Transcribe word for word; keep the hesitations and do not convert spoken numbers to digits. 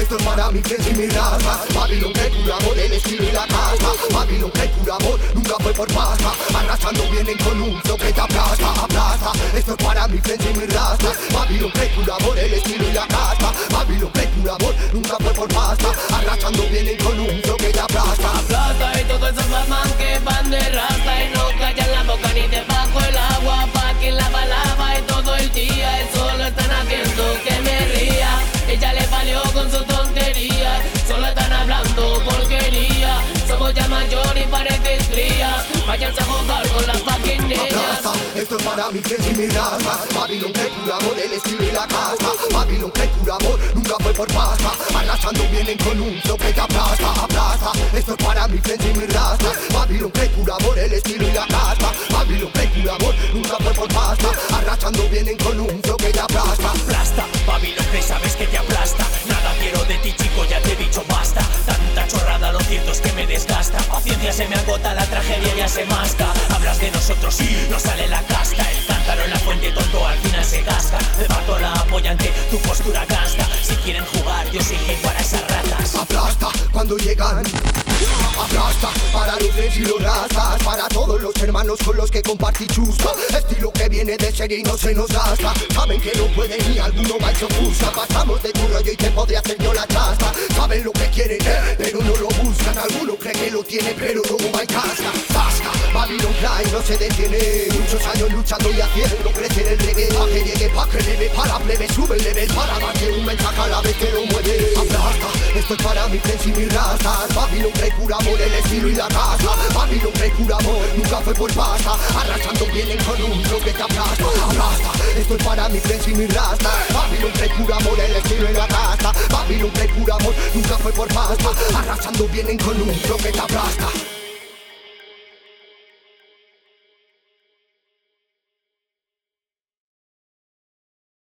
Esto es para mi gente y mi raza. Babylon cree puro amor, el estilo y la casa. Babylon cree puro amor, nunca fue por pasta. Arrasando vienen con un flow que te aplasta, aplasta. Esto es para mi gente y mi raza. Babylon cree puro amor, el estilo y la casa. Babylon cree puro amor, nunca fue por pasta. Arrasando vienen con un flow que te aplasta. Aplasta y todos esos mamás que van de raza y no callan la boca ni debajo el agua. Pa' quien lava lava y todo el día. Y solo están haciendo que me ría. Ella le valió con su tontería. Solo están hablando porquería. Somos ya mayor y parece cría. Váyanse a jugar con las fucking niñas. Esto es para mi gente y mi raza. Babylon cree puro amor, el estilo y la casa. Babylon cree puro amor, nunca fue por pasta. Arrasando vienen con un flow que te aplasta, aplasta. Esto es para mi gente y mi raza. Babylon cree puro amor, el estilo y la casa. Babylon cree puro amor, nunca fue por pasta. Arrasando vienen con un flow que te aplasta. Aplasta, Babylon cree sabes que te aplasta. Nada quiero de ti chico, ya te he dicho basta. Tanta chorrada, lo cierto es que me desgasta. Paciencia se me agota, la tragedia ya se masca. Hablas de nosotros y no sale la casta. El cántaro en la fuente tonto al final se gasta. Me parto la apoyante, tu postura gasta. Si quieren jugar yo soy gay para esas ratas. Aplasta cuando llegan. Aplasta para los tres y los razas. Para todos los hermanos con los que compartí chusca. Estilo que viene de serie y no se nos gasta. Saben que no pueden ni alguno va hecho busca. Pasamos de tu rollo y te podré hacer yo la chasta. Saben lo que quieren, eh, pero no lo buscan. Alguno cree que lo tiene, pero luego va y casca. Tasca, Babylon Cry no se detiene. Muchos años luchando y haciendo crecer el reggae. Pa' que llegue, pa' que leve, para plebe, sube el level. Para darte un mensaje a la vez que lo mueve. Aplasta, esto es para mi friends y mis razas. Babylon Cry puro amor, el estilo y la casa. Babylon Cry puro amor, nunca fue por pasta. Arrasando vienen con un flow que te aplasta, aplasta. Esto es para mi friends y mis razas. Babylon Cry puro amor, el estilo y la casa. Babylon Cry puro amor, nunca fue por pasta. Arrasando vienen con un flow que te aplasta.